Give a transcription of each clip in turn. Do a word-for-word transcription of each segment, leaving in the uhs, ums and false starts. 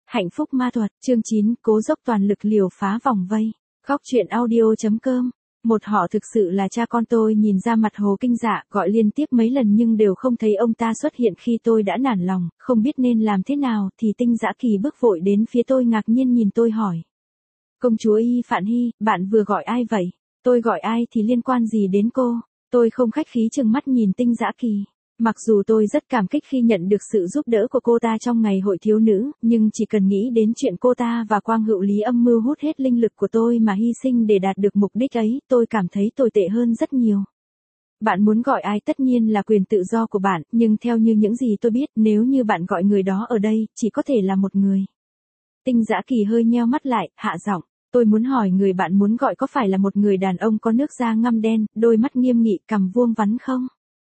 Hạnh phúc ma thuật, chương chín, cố dốc toàn lực liều phá vòng vây. Góc truyện audio.com. Một họ thực sự là cha con. Tôi nhìn ra mặt Hồ Kinh Dạ, gọi liên tiếp mấy lần nhưng đều không thấy ông ta xuất hiện. Khi tôi đã nản lòng, không biết nên làm thế nào, thì Tinh Dã Kỳ bước vội đến phía tôi, ngạc nhiên nhìn tôi hỏi. Công chúa Y Phạn Hy, bạn vừa gọi ai vậy? Tôi gọi ai thì liên quan gì đến cô? Tôi không khách khí trừng mắt nhìn Tinh Dã Kỳ. Mặc dù tôi rất cảm kích khi nhận được sự giúp đỡ của cô ta trong ngày hội thiếu nữ, nhưng chỉ cần nghĩ đến chuyện cô ta và Quang Hữu Lý âm mưu hút hết linh lực của tôi mà hy sinh để đạt được mục đích ấy, tôi cảm thấy tồi tệ hơn rất nhiều. Bạn muốn gọi ai tất nhiên là quyền tự do của bạn, nhưng theo như những gì tôi biết, nếu như bạn gọi người đó ở đây, chỉ có thể là một người. Tinh Dã Kỳ hơi nheo mắt lại, hạ giọng. Tôi muốn hỏi người bạn muốn gọi có phải là một người đàn ông có nước da ngăm đen, đôi mắt nghiêm nghị, cằm vuông vắn không?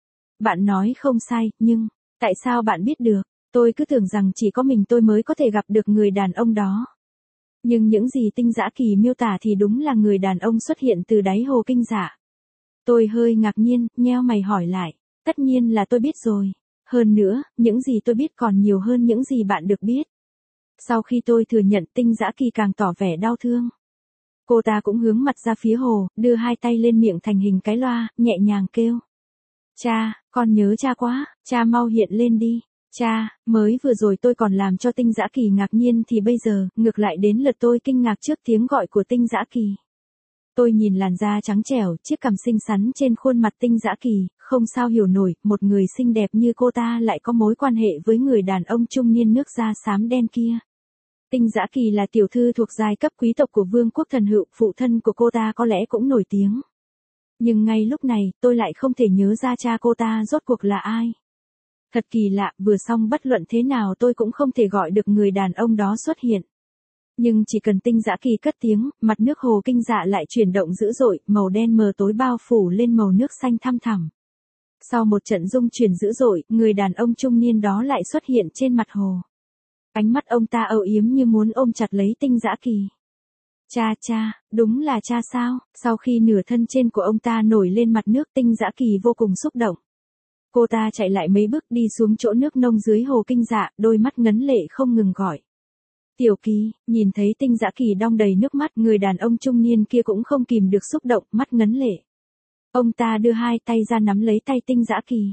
Bạn nói không sai, nhưng, tại sao bạn biết được? Tôi cứ tưởng rằng chỉ có mình tôi mới có thể gặp được người đàn ông đó. Nhưng những gì Tinh Dã Kỳ miêu tả thì đúng là người đàn ông xuất hiện từ đáy Hồ Kinh Dạ. Tôi hơi ngạc nhiên, nheo mày hỏi lại. Tất nhiên là tôi biết rồi. Hơn nữa, những gì tôi biết còn nhiều hơn những gì bạn được biết. Sau khi tôi thừa nhận, Tinh Dã Kỳ càng tỏ vẻ đau thương. Cô ta cũng hướng mặt ra phía hồ, đưa hai tay lên miệng thành hình cái loa, nhẹ nhàng kêu. Cha, con nhớ cha quá, cha mau hiện lên đi. Cha, mới vừa rồi tôi còn làm cho Tinh Dã Kỳ ngạc nhiên thì bây giờ, ngược lại đến lượt tôi kinh ngạc trước tiếng gọi của Tinh Dã Kỳ. Tôi nhìn làn da trắng trẻo, chiếc cằm xinh xắn trên khuôn mặt Tinh Dã Kỳ, không sao hiểu nổi, một người xinh đẹp như cô ta lại có mối quan hệ với người đàn ông trung niên nước da xám đen kia. Tinh Dã Kỳ là tiểu thư thuộc giai cấp quý tộc của Vương quốc Thần Hựu, phụ thân của cô ta có lẽ cũng nổi tiếng. Nhưng ngay lúc này, tôi lại không thể nhớ ra cha cô ta rốt cuộc là ai. Thật kỳ lạ, vừa xong bất luận thế nào tôi cũng không thể gọi được người đàn ông đó xuất hiện. Nhưng chỉ cần Tinh Dã Kỳ cất tiếng, mặt nước Hồ Kinh Dạ lại chuyển động dữ dội, màu đen mờ tối bao phủ lên màu nước xanh thăm thẳm. Sau một trận rung chuyển dữ dội, người đàn ông trung niên đó lại xuất hiện trên mặt hồ. Ánh mắt ông ta âu yếm như muốn ôm chặt lấy Tinh Dã Kỳ. Cha cha, đúng là cha sao? Sau khi nửa thân trên của ông ta nổi lên mặt nước, Tinh Dã Kỳ vô cùng xúc động. Cô ta chạy lại mấy bước đi xuống chỗ nước nông dưới Hồ Kinh Dạ, đôi mắt ngấn lệ không ngừng gọi. Tiểu Kỳ, nhìn thấy Tinh Dã Kỳ đong đầy nước mắt, người đàn ông trung niên kia cũng không kìm được xúc động, mắt ngấn lệ. Ông ta đưa hai tay ra nắm lấy tay Tinh Dã Kỳ.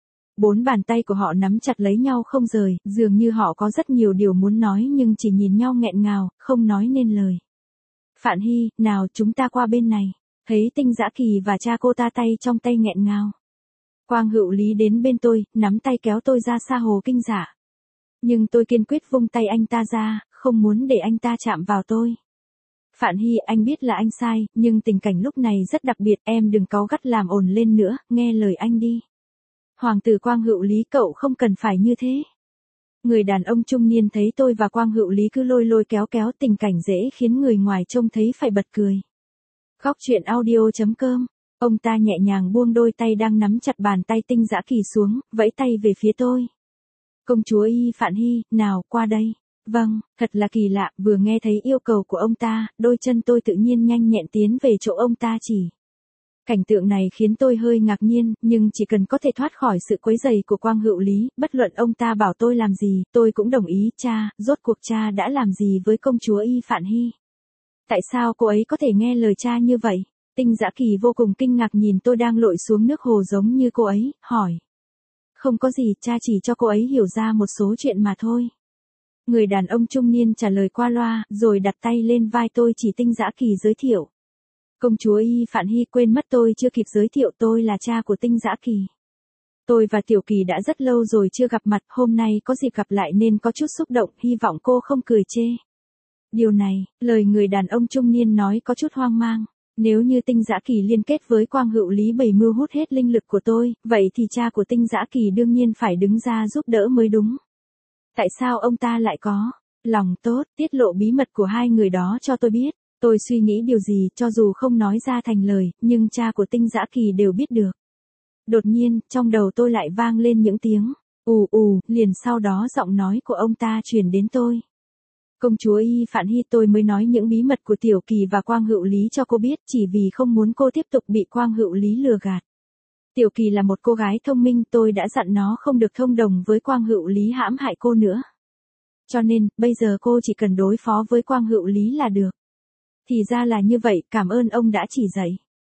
Bốn bàn tay của họ nắm chặt lấy nhau không rời, dường như họ có rất nhiều điều muốn nói nhưng chỉ nhìn nhau nghẹn ngào, không nói nên lời. Phạn Hy, nào chúng ta qua bên này. Thấy Tinh Dã Kỳ và cha cô ta tay trong tay nghẹn ngào. Quang Hữu Lý đến bên tôi, nắm tay kéo tôi ra xa Hồ Kinh Dạ. Nhưng tôi kiên quyết vung tay anh ta ra, không muốn để anh ta chạm vào tôi. Phạn Hy, anh biết là anh sai, nhưng tình cảnh lúc này rất đặc biệt, em đừng cáu gắt làm ồn lên nữa, nghe lời anh đi. Hoàng tử Quang Hữu Lý, cậu không cần phải như thế. Người đàn ông trung niên thấy tôi và Quang Hữu Lý cứ lôi lôi kéo kéo, tình cảnh dễ khiến người ngoài trông thấy phải bật cười. Góc truyện audio.com. Ông ta nhẹ nhàng buông đôi tay đang nắm chặt bàn tay Tinh Dã Kỳ xuống, vẫy tay về phía tôi. Công chúa Y Phạn Hy, nào qua đây. Vâng, thật là kỳ lạ, vừa nghe thấy yêu cầu của ông ta, đôi chân tôi tự nhiên nhanh nhẹn tiến về chỗ ông ta chỉ. Cảnh tượng này khiến tôi hơi ngạc nhiên, nhưng chỉ cần có thể thoát khỏi sự quấy rầy của Quang Hữu Lý, bất luận ông ta bảo tôi làm gì, tôi cũng đồng ý. Cha, rốt cuộc cha đã làm gì với công chúa Y Phạn Hy? Tại sao cô ấy có thể nghe lời cha như vậy? Tinh Dã Kỳ vô cùng kinh ngạc nhìn tôi đang lội xuống nước hồ giống như cô ấy, hỏi. Không có gì, cha chỉ cho cô ấy hiểu ra một số chuyện mà thôi. Người đàn ông trung niên trả lời qua loa, rồi đặt tay lên vai tôi chỉ Tinh Dã Kỳ giới thiệu. Công chúa Y Phạn Hy, quên mất tôi chưa kịp giới thiệu, tôi là cha của Tinh Dã Kỳ. Tôi và Tiểu Kỳ đã rất lâu rồi chưa gặp mặt, hôm nay có dịp gặp lại nên có chút xúc động, hy vọng cô không cười chê. Điều này, lời người đàn ông trung niên nói có chút hoang mang. Nếu như Tinh Dã Kỳ liên kết với Quang Hữu Lý bày mưu hút hết linh lực của tôi, vậy thì cha của Tinh Dã Kỳ đương nhiên phải đứng ra giúp đỡ mới đúng. Tại sao ông ta lại có lòng tốt, tiết lộ bí mật của hai người đó cho tôi biết? Tôi suy nghĩ điều gì, cho dù không nói ra thành lời, nhưng cha của Tinh Dã Kỳ đều biết được. Đột nhiên, trong đầu tôi lại vang lên những tiếng ù ù, liền sau đó giọng nói của ông ta truyền đến tôi. Công chúa Y Phạn Hy, tôi mới nói những bí mật của Tiểu Kỳ và Quang Hữu Lý cho cô biết, chỉ vì không muốn cô tiếp tục bị Quang Hữu Lý lừa gạt. Tiểu Kỳ là một cô gái thông minh, tôi đã dặn nó không được thông đồng với Quang Hữu Lý hãm hại cô nữa. Cho nên, bây giờ cô chỉ cần đối phó với Quang Hữu Lý là được. Thì ra là như vậy, cảm ơn ông đã chỉ dạy.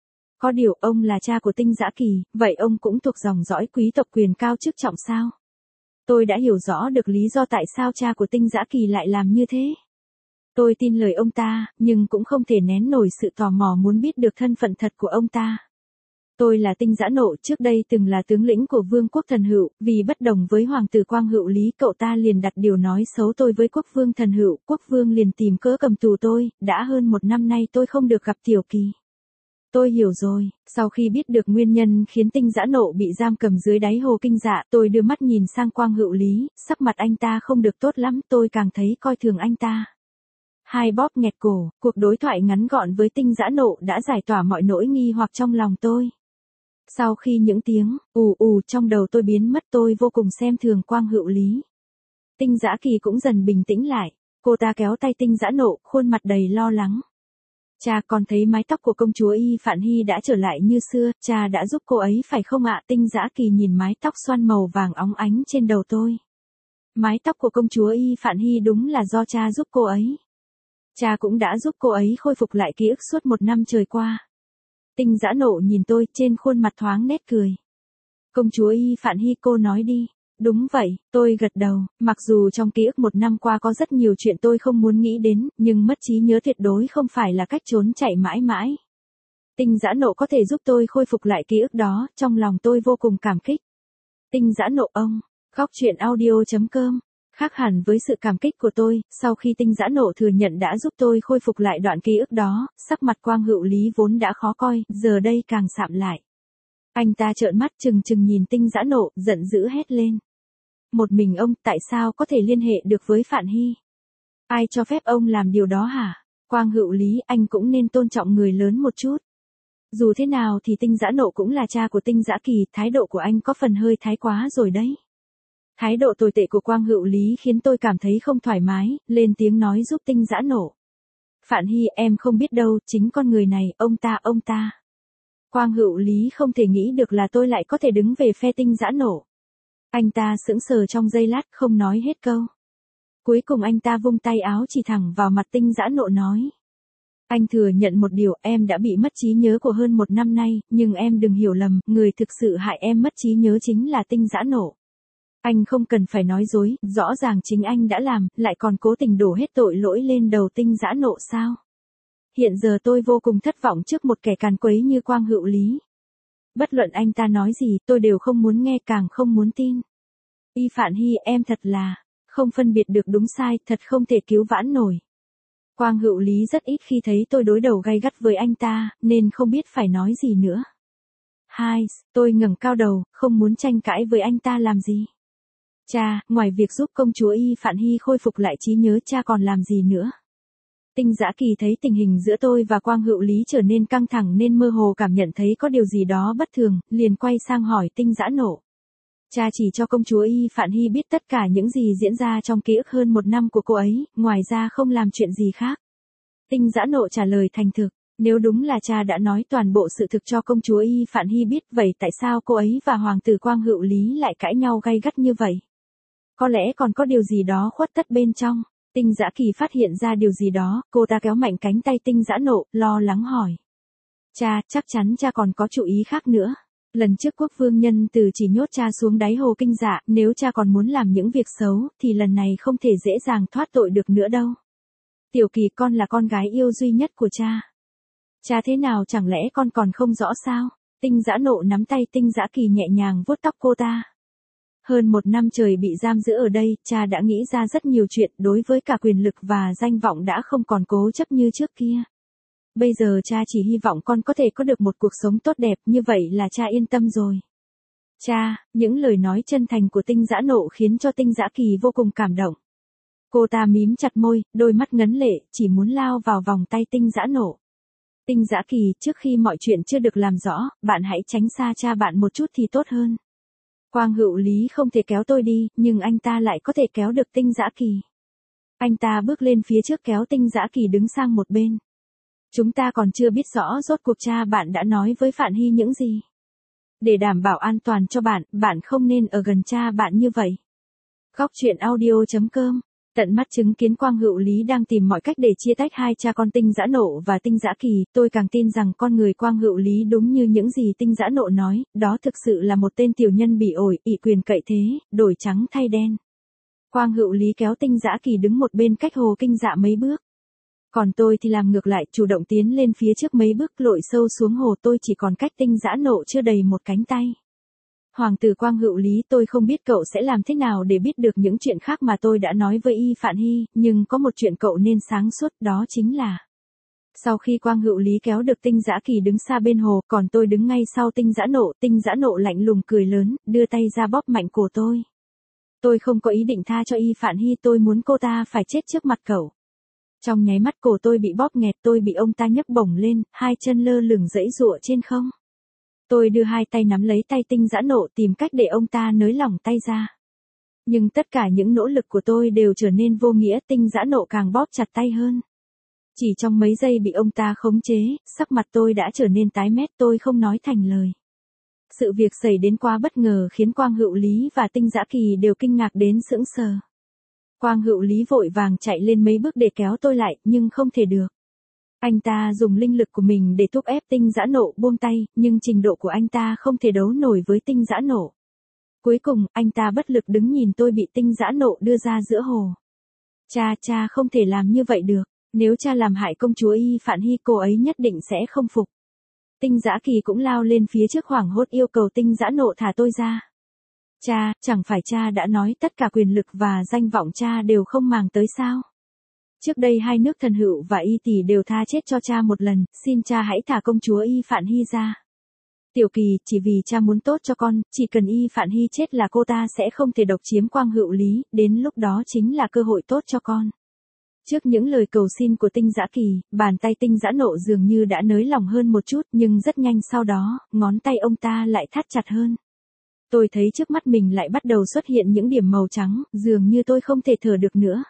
Có điều ông là cha của Tinh Dã Kỳ, vậy ông cũng thuộc dòng dõi quý tộc quyền cao chức trọng sao? Tôi đã hiểu rõ được lý do tại sao cha của Tinh Dã Kỳ lại làm như thế. Tôi tin lời ông ta, nhưng cũng không thể nén nổi sự tò mò muốn biết được thân phận thật của ông ta. Tôi là Tinh Dã Nộ, trước đây từng là tướng lĩnh của Vương quốc Thần Hựu, vì bất đồng với Hoàng tử Quang Hữu Lý, cậu ta liền đặt điều nói xấu tôi với Quốc vương Thần Hựu, Quốc vương liền tìm cớ cầm tù tôi, đã hơn một năm nay tôi không được gặp Tiểu Kỳ. Tôi hiểu rồi, sau khi biết được nguyên nhân khiến Tinh Dã Nộ bị giam cầm dưới đáy hồ Kinh Dạ, tôi đưa mắt nhìn sang Quang Hữu Lý, sắc mặt anh ta không được tốt lắm, tôi càng thấy coi thường anh ta. Hai bóp nghẹt cổ, cuộc đối thoại ngắn gọn với Tinh Dã Nộ đã giải tỏa mọi nỗi nghi hoặc trong lòng tôi. Sau khi những tiếng ù ù trong đầu tôi biến mất, tôi vô cùng xem thường Quang Hữu Lý. Tinh Dã Kỳ cũng dần bình tĩnh lại, cô ta kéo tay Tinh Dã Nộ, khuôn mặt đầy lo lắng. Cha, con thấy mái tóc của công chúa Y Phạn Hy đã trở lại như xưa, cha đã giúp cô ấy phải không ạ? Tinh Dã Kỳ nhìn mái tóc xoăn màu vàng óng ánh trên đầu tôi. Mái tóc của công chúa Y Phạn Hy đúng là do cha giúp cô ấy. Cha cũng đã giúp cô ấy khôi phục lại ký ức suốt một năm trời qua. Tinh Dã Nộ nhìn tôi, trên khuôn mặt thoáng nét cười. Công chúa Y Phạn Hy, cô nói đi. Đúng vậy, tôi gật đầu, mặc dù trong ký ức một năm qua có rất nhiều chuyện tôi không muốn nghĩ đến, nhưng mất trí nhớ tuyệt đối không phải là cách trốn chạy mãi mãi. Tinh Dã Nộ có thể giúp tôi khôi phục lại ký ức đó, trong lòng tôi vô cùng cảm kích. Tinh Dã Nộ ông, góc truyện audio chấm com. Khác hẳn với sự cảm kích của tôi, sau khi Tinh Dã Nộ thừa nhận đã giúp tôi khôi phục lại đoạn ký ức đó, sắc mặt Quang Hữu Lý vốn đã khó coi, giờ đây càng sạm lại. Anh ta trợn mắt trừng trừng nhìn Tinh Dã Nộ, giận dữ hét lên. Một mình ông, tại sao có thể liên hệ được với Phạn Hy? Ai cho phép ông làm điều đó hả? Quang Hữu Lý, anh cũng nên tôn trọng người lớn một chút. Dù thế nào thì Tinh Dã Nộ cũng là cha của Tinh Dã Kỳ, thái độ của anh có phần hơi thái quá rồi đấy. Thái độ tồi tệ của Quang Hữu Lý khiến tôi cảm thấy không thoải mái, lên tiếng nói giúp Tinh Dã Nộ. Phạn Hy, em không biết đâu, chính con người này, ông ta, ông ta. Quang Hữu Lý không thể nghĩ được là tôi lại có thể đứng về phe Tinh Dã Nộ. Anh ta sững sờ trong giây lát, không nói hết câu. Cuối cùng anh ta vung tay áo chỉ thẳng vào mặt Tinh Dã Nộ nói. Anh thừa nhận một điều, em đã bị mất trí nhớ của hơn một năm nay, nhưng em đừng hiểu lầm, người thực sự hại em mất trí nhớ chính là Tinh Dã Nộ. Anh không cần phải nói dối, rõ ràng chính anh đã làm, lại còn cố tình đổ hết tội lỗi lên đầu Tinh Dã Nộ sao? Hiện giờ tôi vô cùng thất vọng trước một kẻ càn quấy như Quang Hữu Lý. Bất luận anh ta nói gì, tôi đều không muốn nghe, càng không muốn tin. Y Phạn Hy, em thật là không phân biệt được đúng sai, thật không thể cứu vãn nổi. Quang Hữu Lý rất ít khi thấy tôi đối đầu gay gắt với anh ta, nên không biết phải nói gì nữa. Hai, tôi ngẩng cao đầu, không muốn tranh cãi với anh ta làm gì. Cha, ngoài việc giúp công chúa Y Phạn Hy khôi phục lại trí nhớ, cha còn làm gì nữa? Tinh Dã Kỳ thấy tình hình giữa tôi và Quang Hữu Lý trở nên căng thẳng nên mơ hồ cảm nhận thấy có điều gì đó bất thường, liền quay sang hỏi Tinh Dã Nộ. Cha chỉ cho công chúa Y Phạn Hy biết tất cả những gì diễn ra trong ký ức hơn một năm của cô ấy, ngoài ra không làm chuyện gì khác. Tinh Dã Nộ trả lời thành thực, nếu đúng là cha đã nói toàn bộ sự thực cho công chúa Y Phạn Hy biết, vậy tại sao cô ấy và Hoàng tử Quang Hữu Lý lại cãi nhau gay gắt như vậy? Có lẽ còn có điều gì đó khuất tất bên trong. Tinh Dã Kỳ phát hiện ra điều gì đó, cô ta kéo mạnh cánh tay Tinh Dã Nộ, lo lắng hỏi. Cha, chắc chắn cha còn có chủ ý khác nữa. Lần trước quốc vương nhân từ chỉ nhốt cha xuống đáy hồ Kinh Dạ, nếu cha còn muốn làm những việc xấu, thì lần này không thể dễ dàng thoát tội được nữa đâu. Tiểu Kỳ, con là con gái yêu duy nhất của cha. Cha thế nào chẳng lẽ con còn không rõ sao? Tinh Dã Nộ nắm tay Tinh Dã Kỳ nhẹ nhàng vuốt tóc cô ta. Hơn một năm trời bị giam giữ ở đây, cha đã nghĩ ra rất nhiều chuyện, đối với cả quyền lực và danh vọng đã không còn cố chấp như trước kia. Bây giờ cha chỉ hy vọng con có thể có được một cuộc sống tốt đẹp, như vậy là cha yên tâm rồi. Cha, những lời nói chân thành của Tinh Dã Nộ khiến cho Tinh Dã Kỳ vô cùng cảm động. Cô ta mím chặt môi, đôi mắt ngấn lệ, chỉ muốn lao vào vòng tay Tinh Dã Nộ. Tinh Dã Kỳ, trước khi mọi chuyện chưa được làm rõ, bạn hãy tránh xa cha bạn một chút thì tốt hơn. Quang Hữu Lý không thể kéo tôi đi, nhưng anh ta lại có thể kéo được Tinh Dã Kỳ. Anh ta bước lên phía trước kéo Tinh Dã Kỳ đứng sang một bên. Chúng ta còn chưa biết rõ rốt cuộc cha bạn đã nói với Phạn Hy những gì. Để đảm bảo an toàn cho bạn, bạn không nên ở gần cha bạn như vậy. Góc truyện audio chấm com Tận mắt chứng kiến Quang Hữu Lý đang tìm mọi cách để chia tách hai cha con Tinh Dã Nộ và Tinh Dã Kỳ, tôi càng tin rằng con người Quang Hữu Lý đúng như những gì Tinh Dã Nộ nói, đó thực sự là một tên tiểu nhân bỉ ổi, ỷ quyền cậy thế, đổi trắng thay đen. Quang Hữu Lý kéo Tinh Dã Kỳ đứng một bên cách Hồ Kinh Dạ mấy bước. Còn tôi thì làm ngược lại, chủ động tiến lên phía trước mấy bước, lội sâu xuống hồ. Tôi chỉ còn cách Tinh Dã Nộ chưa đầy một cánh tay. Hoàng tử Quang Hữu Lý, tôi không biết cậu sẽ làm thế nào để biết được những chuyện khác mà tôi đã nói với Y Phạn Hy, nhưng có một chuyện cậu nên sáng suốt, đó chính là sau khi Quang Hữu Lý kéo được Tinh Dã Kỳ đứng xa bên hồ, còn tôi đứng ngay sau Tinh Dã Nộ, Tinh Dã Nộ lạnh lùng cười lớn, đưa tay ra bóp mạnh cổ tôi. Tôi không có ý định tha cho Y Phạn Hy, tôi muốn cô ta phải chết trước mặt cậu. Trong nháy mắt cổ tôi bị bóp nghẹt, tôi bị ông ta nhấc bổng lên, hai chân lơ lửng giãy giụa trên không. Tôi đưa hai tay nắm lấy tay Tinh Dã Nộ, tìm cách để ông ta nới lỏng tay ra. Nhưng tất cả những nỗ lực của tôi đều trở nên vô nghĩa, Tinh Dã Nộ càng bóp chặt tay hơn. Chỉ trong mấy giây bị ông ta khống chế, sắc mặt tôi đã trở nên tái mét, tôi không nói thành lời. Sự việc xảy đến quá bất ngờ khiến Quang Hữu Lý và Tinh Dã Kỳ đều kinh ngạc đến sững sờ. Quang Hữu Lý vội vàng chạy lên mấy bước để kéo tôi lại, nhưng không thể được. Anh ta dùng linh lực của mình để thúc ép Tinh Dã Nộ buông tay, nhưng trình độ của anh ta không thể đấu nổi với Tinh Dã Nộ. Cuối cùng, anh ta bất lực đứng nhìn tôi bị Tinh Dã Nộ đưa ra giữa hồ. Cha, cha không thể làm như vậy được. Nếu cha làm hại công chúa Y Phạn Hy, cô ấy nhất định sẽ không phục. Tinh Dã Kỳ cũng lao lên phía trước hoảng hốt yêu cầu Tinh Dã Nộ thả tôi ra. Cha, chẳng phải cha đã nói tất cả quyền lực và danh vọng cha đều không màng tới sao? Trước đây hai nước Thần Hựu và Y Tỷ đều tha chết cho cha một lần, xin cha hãy thả công chúa Y Phạn Hy ra. Tiểu Kỳ, chỉ vì cha muốn tốt cho con, chỉ cần Y Phạn Hy chết là cô ta sẽ không thể độc chiếm Quang Hữu Lý, đến lúc đó chính là cơ hội tốt cho con. Trước những lời cầu xin của Tinh Dã Kỳ, bàn tay Tinh Dã Nộ dường như đã nới lỏng hơn một chút, nhưng rất nhanh sau đó, ngón tay ông ta lại thắt chặt hơn. Tôi thấy trước mắt mình lại bắt đầu xuất hiện những điểm màu trắng, dường như tôi không thể thở được nữa.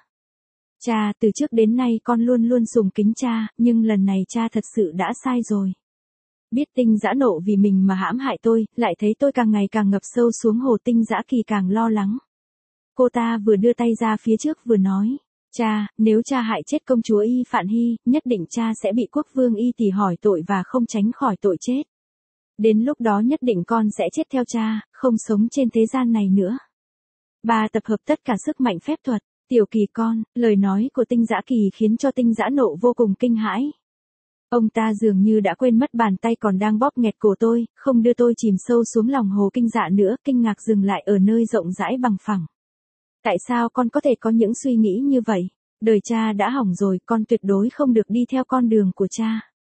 Cha, từ trước đến nay con luôn luôn sùng kính cha, nhưng lần này cha thật sự đã sai rồi. Biết Tinh Dã Nộ vì mình mà hãm hại tôi, lại thấy tôi càng ngày càng ngập sâu xuống hồ, Tinh Dã Kỳ càng lo lắng. Cô ta vừa đưa tay ra phía trước vừa nói, cha, nếu cha hại chết công chúa Y Phạn Hy, nhất định cha sẽ bị quốc vương Y Tỷ hỏi tội và không tránh khỏi tội chết. Đến lúc đó nhất định con sẽ chết theo cha, không sống trên thế gian này nữa. Bà tập hợp tất cả sức mạnh phép thuật. Tiểu Kỳ con, lời nói của Tinh Dã Kỳ khiến cho Tinh Dã Nộ vô cùng kinh hãi. Ông ta dường như đã quên mất bàn tay còn đang bóp nghẹt cổ tôi, không đưa tôi chìm sâu xuống lòng hồ Kinh Dạ nữa, kinh ngạc dừng lại ở nơi rộng rãi bằng phẳng. Tại sao con có thể có những suy nghĩ như vậy? Đời cha đã hỏng rồi, con tuyệt đối không được đi theo con đường của cha.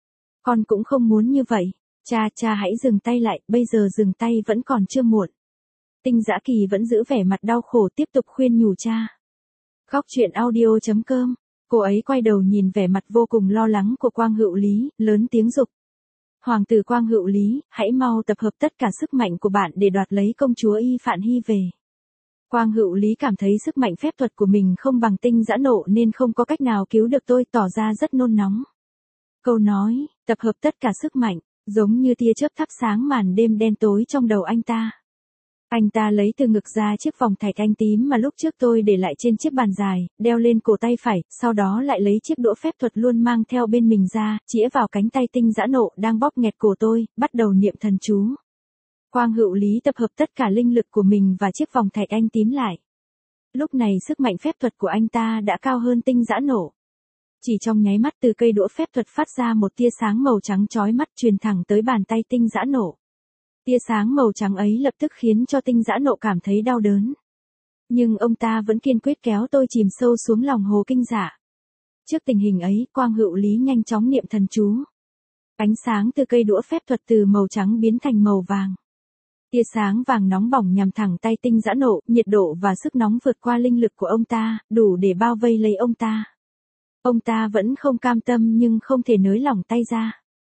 Con cũng không muốn như vậy. Cha, cha hãy dừng tay lại, bây giờ dừng tay vẫn còn chưa muộn. Tinh Dã Kỳ vẫn giữ vẻ mặt đau khổ tiếp tục khuyên nhủ cha. Khóc chuyện audio chấm com. Cô ấy quay đầu nhìn vẻ mặt vô cùng lo lắng của Quang Hữu Lý, lớn tiếng dục. Hoàng tử Quang Hữu Lý, hãy mau tập hợp tất cả sức mạnh của bạn để đoạt lấy công chúa Y Phạn Hy về. Quang Hữu Lý cảm thấy sức mạnh phép thuật của mình không bằng Tinh Dã Nộ nên không có cách nào cứu được tôi, tỏ ra rất nôn nóng. Câu nói, tập hợp tất cả sức mạnh, giống như tia chớp thắp sáng màn đêm đen tối trong đầu anh ta. Anh ta lấy từ ngực ra chiếc vòng thạch anh tím mà lúc trước tôi để lại trên chiếc bàn dài, đeo lên cổ tay phải, sau đó lại lấy chiếc đũa phép thuật luôn mang theo bên mình ra, chĩa vào cánh tay Tinh Dã Nộ đang bóp nghẹt cổ tôi, bắt đầu niệm thần chú. Quang Hữu Lý tập hợp tất cả linh lực của mình và chiếc vòng thạch anh tím lại. Lúc này sức mạnh phép thuật của anh ta đã cao hơn Tinh Dã Nộ. Chỉ trong nháy mắt từ cây đũa phép thuật phát ra một tia sáng màu trắng chói mắt truyền thẳng tới bàn tay Tinh Dã Nộ. Tia sáng màu trắng ấy lập tức khiến cho Tinh Dã Nộ cảm thấy đau đớn. Nhưng ông ta vẫn kiên quyết kéo tôi chìm sâu xuống lòng hồ Kinh Dạ. Trước tình hình ấy, Quang Hữu Lý nhanh chóng niệm thần chú. Ánh sáng từ cây đũa phép thuật từ màu trắng biến thành màu vàng. Tia sáng vàng nóng bỏng nhằm thẳng tay Tinh Dã Nộ, nhiệt độ và sức nóng vượt qua linh lực của ông ta, đủ để bao vây lấy ông ta. Ông ta vẫn không cam tâm nhưng không thể nới lỏng tay ra.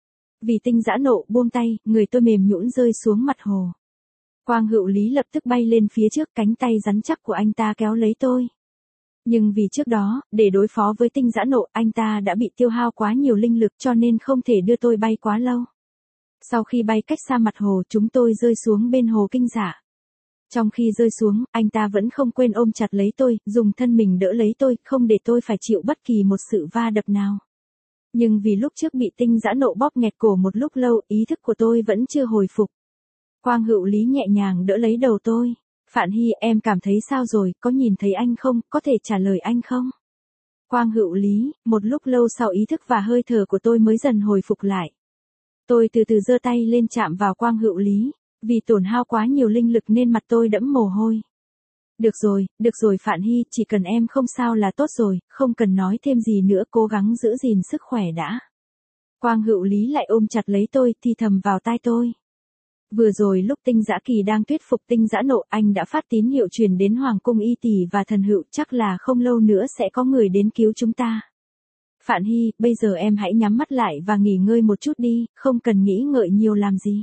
Vì Tinh Dã Nộ buông tay, người tôi mềm nhũn rơi xuống mặt hồ. Quang Hữu Lý lập tức bay lên phía trước, cánh tay rắn chắc của anh ta kéo lấy tôi. Nhưng vì trước đó, để đối phó với Tinh Dã Nộ, anh ta đã bị tiêu hao quá nhiều linh lực cho nên không thể đưa tôi bay quá lâu. Sau khi bay cách xa mặt hồ, chúng tôi rơi xuống bên hồ Kinh Dạ. Trong khi rơi xuống, anh ta vẫn không quên ôm chặt lấy tôi, dùng thân mình đỡ lấy tôi, không để tôi phải chịu bất kỳ một sự va đập nào. Nhưng vì lúc trước bị Tinh Dã Nộ bóp nghẹt cổ một lúc lâu, ý thức của tôi vẫn chưa hồi phục. Quang Hữu Lý nhẹ nhàng đỡ lấy đầu tôi. Phạn Hy, em cảm thấy sao rồi, có nhìn thấy anh không, có thể trả lời anh không? Quang Hữu Lý, một lúc lâu sau ý thức và hơi thở của tôi mới dần hồi phục lại. Tôi từ từ giơ tay lên chạm vào Quang Hữu Lý, vì tổn hao quá nhiều linh lực nên mặt tôi đẫm mồ hôi. Được rồi, được rồi Phạn Hy, chỉ cần em không sao là tốt rồi, không cần nói thêm gì nữa, cố gắng giữ gìn sức khỏe đã. Quang Hữu Lý lại ôm chặt lấy tôi, thì thầm vào tai tôi. Vừa rồi lúc Tinh Dã Kỳ đang thuyết phục Tinh Dã Nộ, anh đã phát tín hiệu truyền đến Hoàng cung Y Tỷ và Thần Hựu, chắc là không lâu nữa sẽ có người đến cứu chúng ta. Phạn Hy, bây giờ em hãy nhắm mắt lại và nghỉ ngơi một chút đi, không cần nghĩ ngợi nhiều làm gì.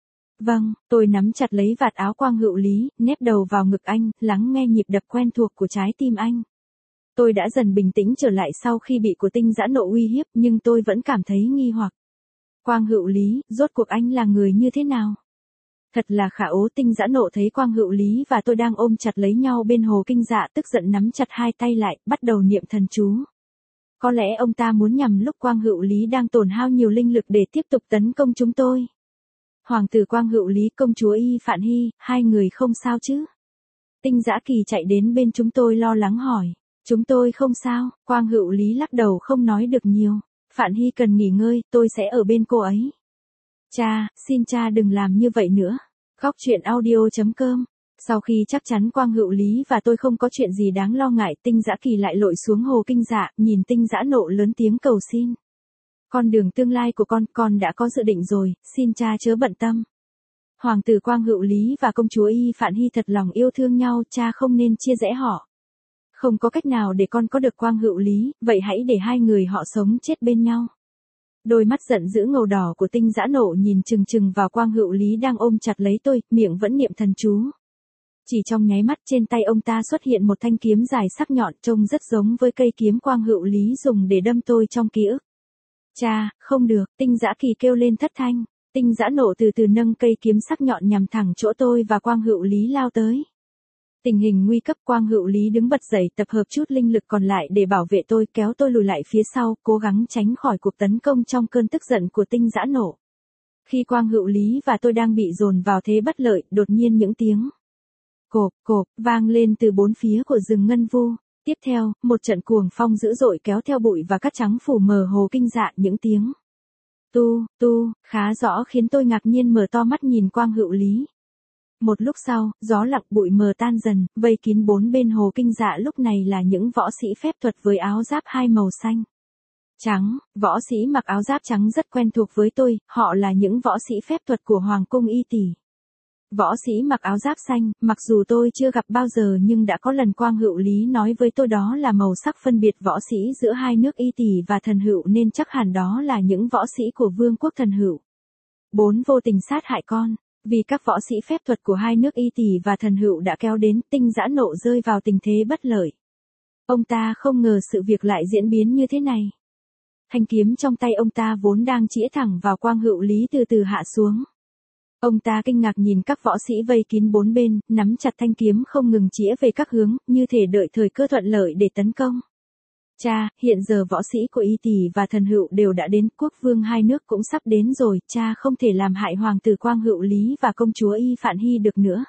Vâng, tôi nắm chặt lấy vạt áo Quang Hữu Lý, nép đầu vào ngực anh, lắng nghe nhịp đập quen thuộc của trái tim anh. Tôi đã dần bình tĩnh trở lại sau khi bị của Tinh Dã Nộ uy hiếp, nhưng tôi vẫn cảm thấy nghi hoặc. Quang Hữu Lý, rốt cuộc anh là người như thế nào? Thật là khả ố. Tinh Dã Nộ thấy Quang Hữu Lý và tôi đang ôm chặt lấy nhau bên hồ kinh dạ, tức giận nắm chặt hai tay lại, bắt đầu niệm thần chú. Có lẽ ông ta muốn nhằm lúc Quang Hữu Lý đang tổn hao nhiều linh lực để tiếp tục tấn công chúng tôi. Hoàng tử Quang Hữu Lý, công chúa Y Phạn Hy, hai người không sao chứ? Tinh Dã Kỳ chạy đến bên chúng tôi lo lắng hỏi. Chúng tôi không sao. Quang Hữu Lý lắc đầu không nói được nhiều. Phạn Hy cần nghỉ ngơi, tôi sẽ ở bên cô ấy. Cha, xin cha đừng làm như vậy nữa. Khóc chuyện audio chấm com. Sau khi chắc chắn Quang Hữu Lý và tôi không có chuyện gì đáng lo ngại, Tinh Dã Kỳ lại lội xuống hồ kinh dạ, nhìn Tinh Dã Nộ lớn tiếng cầu xin. Con đường tương lai của con, con đã có dự định rồi, xin cha chớ bận tâm. Hoàng tử Quang Hữu Lý và công chúa Y Phạn Hy thật lòng yêu thương nhau, cha không nên chia rẽ họ. Không có cách nào để con có được Quang Hữu Lý, vậy hãy để hai người họ sống chết bên nhau. Đôi mắt giận dữ ngầu đỏ của Tinh Dã Nộ nhìn chừng chừng vào Quang Hữu Lý đang ôm chặt lấy tôi, miệng vẫn niệm thần chú. Chỉ trong nháy mắt trên tay ông ta xuất hiện một thanh kiếm dài sắc nhọn, trông rất giống với cây kiếm Quang Hữu Lý dùng để đâm tôi trong ký ức. Cha, không được, Tinh Dã Kỳ kêu lên thất thanh. Tinh Dã Nộ từ từ nâng cây kiếm sắc nhọn nhằm thẳng chỗ tôi và Quang Hữu Lý lao tới. Tình hình nguy cấp, Quang Hữu Lý đứng bật dậy, tập hợp chút linh lực còn lại để bảo vệ tôi, kéo tôi lùi lại phía sau, cố gắng tránh khỏi cuộc tấn công trong cơn tức giận của Tinh Dã Nộ. Khi Quang Hữu Lý và tôi đang bị dồn vào thế bất lợi, đột nhiên những tiếng cộp, cộp, vang lên từ bốn phía của rừng ngân vu. Tiếp theo, một trận cuồng phong dữ dội kéo theo bụi và cát trắng phủ mờ hồ kinh dạ, những tiếng tu, tu, khá rõ khiến tôi ngạc nhiên mở to mắt nhìn Quang Hữu Lý. Một lúc sau, gió lặng bụi mờ tan dần, vây kín bốn bên hồ kinh dạ lúc này là những võ sĩ phép thuật với áo giáp hai màu xanh, trắng. Võ sĩ mặc áo giáp trắng rất quen thuộc với tôi, họ là những võ sĩ phép thuật của Hoàng cung Y Tỷ. Võ sĩ mặc áo giáp xanh, mặc dù tôi chưa gặp bao giờ nhưng đã có lần Quang Hữu Lý nói với tôi đó là màu sắc phân biệt võ sĩ giữa hai nước Y Tỷ và Thần Hựu, nên chắc hẳn đó là những võ sĩ của Vương quốc Thần Hựu. Bốn vô tình sát hại con. Vì các võ sĩ phép thuật của hai nước Y Tỷ và Thần Hựu đã kéo đến, Tinh Dã Nộ rơi vào tình thế bất lợi. Ông ta không ngờ sự việc lại diễn biến như thế này. Thanh kiếm trong tay ông ta vốn đang chĩa thẳng vào Quang Hữu Lý từ từ hạ xuống. Ông ta kinh ngạc nhìn các võ sĩ vây kín bốn bên, nắm chặt thanh kiếm không ngừng chĩa về các hướng, như thể đợi thời cơ thuận lợi để tấn công. Cha, hiện giờ võ sĩ của Y Tỷ và Thần Hựu đều đã đến, quốc vương hai nước cũng sắp đến rồi, cha không thể làm hại hoàng tử Quang Hữu Lý và công chúa Y Phạn Hy được nữa.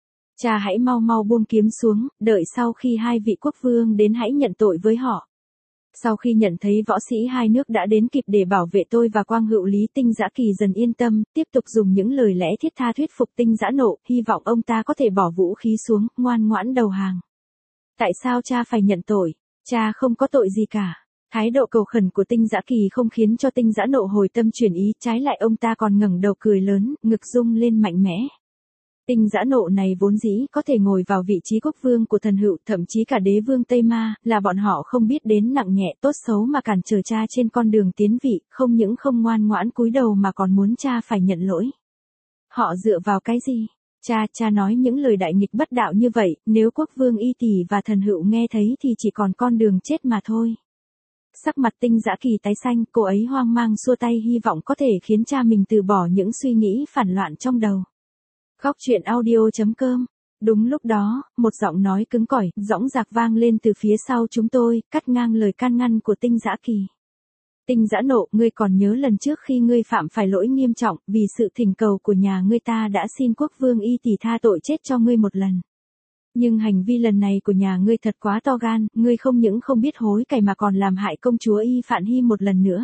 Cha hãy mau mau buông kiếm xuống, đợi sau khi hai vị quốc vương đến hãy nhận tội với họ. Sau khi nhận thấy võ sĩ hai nước đã đến kịp để bảo vệ tôi và Quang Hữu Lý, Tinh Dã Kỳ dần yên tâm, tiếp tục dùng những lời lẽ thiết tha thuyết phục Tinh Dã Nộ, hy vọng ông ta có thể bỏ vũ khí xuống, ngoan ngoãn đầu hàng. Tại sao cha phải nhận tội? Cha không có tội gì cả. Thái độ cầu khẩn của Tinh Dã Kỳ không khiến cho Tinh Dã Nộ hồi tâm chuyển ý, trái lại ông ta còn ngẩng đầu cười lớn, ngực rung lên mạnh mẽ. Tinh Dã Nộ này vốn dĩ có thể ngồi vào vị trí quốc vương của Thần Hựu, thậm chí cả đế vương Tây Ma, là bọn họ không biết đến nặng nhẹ tốt xấu mà cản trở cha trên con đường tiến vị, không những không ngoan ngoãn cúi đầu mà còn muốn cha phải nhận lỗi. Họ dựa vào cái gì? Cha, cha nói những lời đại nghịch bất đạo như vậy, nếu quốc vương Y Tỷ và Thần Hựu nghe thấy thì chỉ còn con đường chết mà thôi. Sắc mặt Tinh Dã Kỳ tái xanh, cô ấy hoang mang xua tay hy vọng có thể khiến cha mình từ bỏ những suy nghĩ phản loạn trong đầu. Khóc chuyện audio chấm com Đúng lúc đó, một giọng nói cứng cỏi, dõng dạc vang lên từ phía sau chúng tôi, cắt ngang lời can ngăn của Tinh Dã Kỳ. Tinh Dã nộ, ngươi còn nhớ lần trước khi ngươi phạm phải lỗi nghiêm trọng, vì sự thỉnh cầu của nhà ngươi ta đã xin quốc vương y tỷ tha tội chết cho ngươi một lần. Nhưng hành vi lần này của nhà ngươi thật quá to gan, ngươi không những không biết hối cải mà còn làm hại công chúa Y Phạn Hy một lần nữa.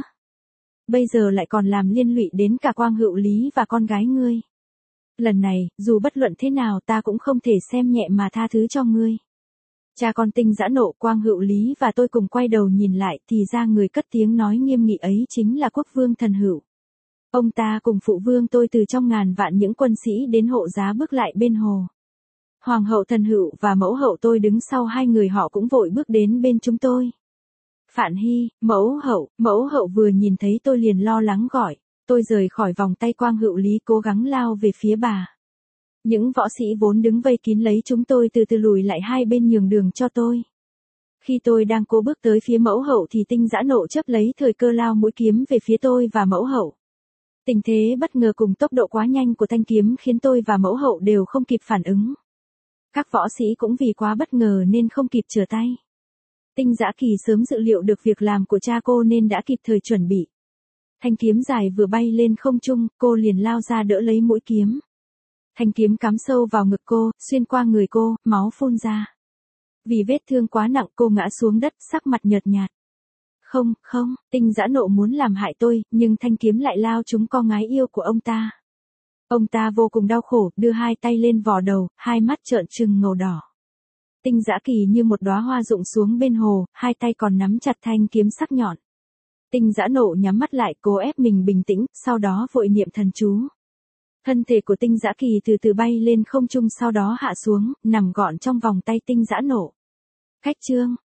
Bây giờ lại còn làm liên lụy đến cả Quang Hữu Lý và con gái ngươi. Lần này, dù bất luận thế nào ta cũng không thể xem nhẹ mà tha thứ cho ngươi. Cha con Tinh Dã nộ, Quang Hữu Lý và tôi cùng quay đầu nhìn lại thì ra người cất tiếng nói nghiêm nghị ấy chính là quốc vương Thần Hữu. Ông ta cùng phụ vương tôi từ trong ngàn vạn những quân sĩ đến hộ giá bước lại bên hồ. Hoàng hậu Thần Hữu và mẫu hậu tôi đứng sau hai người họ cũng vội bước đến bên chúng tôi. Phạn Hy, mẫu hậu, mẫu hậu vừa nhìn thấy tôi liền lo lắng gọi. Tôi rời khỏi vòng tay Quang Hữu Lý cố gắng lao về phía bà. Những võ sĩ vốn đứng vây kín lấy chúng tôi từ từ lùi lại hai bên nhường đường cho tôi. Khi tôi đang cố bước tới phía mẫu hậu thì Tinh Dã nộ chấp lấy thời cơ lao mũi kiếm về phía tôi và mẫu hậu. Tình thế bất ngờ cùng tốc độ quá nhanh của thanh kiếm khiến tôi và mẫu hậu đều không kịp phản ứng. Các võ sĩ cũng vì quá bất ngờ nên không kịp trở tay. Tinh Dã Kỳ sớm dự liệu được việc làm của cha cô nên đã kịp thời chuẩn bị. Thanh kiếm dài vừa bay lên không trung, cô liền lao ra đỡ lấy mũi kiếm. Thanh kiếm cắm sâu vào ngực cô, xuyên qua người cô, máu phun ra. Vì vết thương quá nặng cô ngã xuống đất, sắc mặt nhợt nhạt. Không, không, Tinh Dã nộ muốn làm hại tôi, nhưng thanh kiếm lại lao trúng con gái yêu của ông ta. Ông ta vô cùng đau khổ, đưa hai tay lên vò đầu, hai mắt trợn trừng ngầu đỏ. Tinh Dã Kỳ như một đóa hoa rụng xuống bên hồ, hai tay còn nắm chặt thanh kiếm sắc nhọn. Tinh Dã nộ nhắm mắt lại cố ép mình bình tĩnh, sau đó vội niệm thần chú. Thân thể của Tinh Dã Kỳ từ từ bay lên không trung sau đó hạ xuống, nằm gọn trong vòng tay Tinh Dã nộ. Khách chương